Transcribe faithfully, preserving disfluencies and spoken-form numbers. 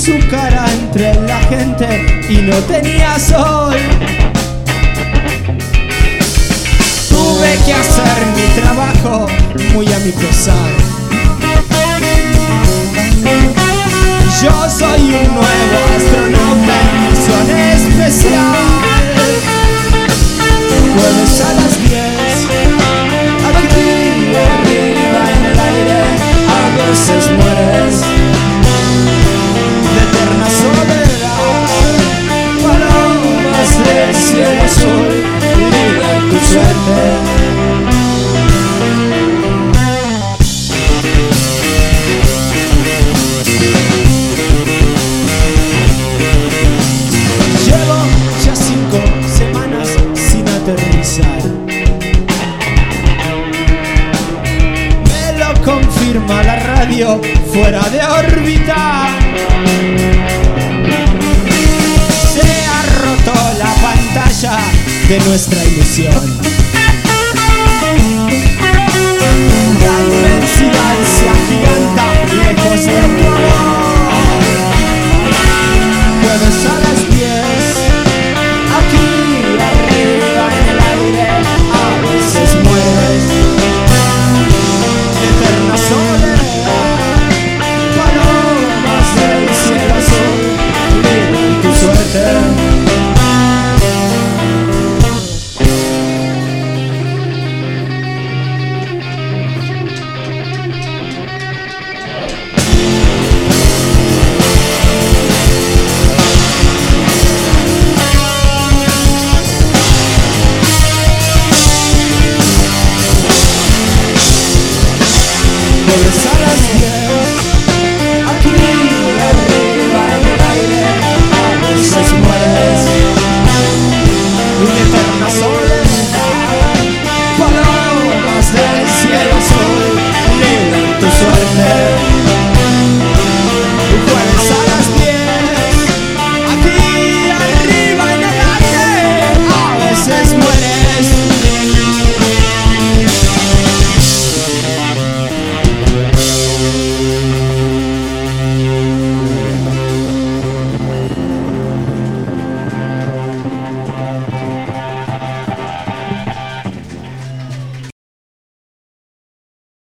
su cara entre la gente y no tenía sol. Tuve que hacer mi trabajo muy a mi pesar. Yo soy un nuevo astronauta en misión especial. Jueves a las diez, aquí arriba en el aire, a veces mueres de eterna soledad. Palomas del cielo azul, libre tu suerte. Me lo confirma la radio fuera de órbita. Se ha roto la pantalla de nuestra ilusión. La inmensidad se agiganta lejos de tu amor. Puedes saber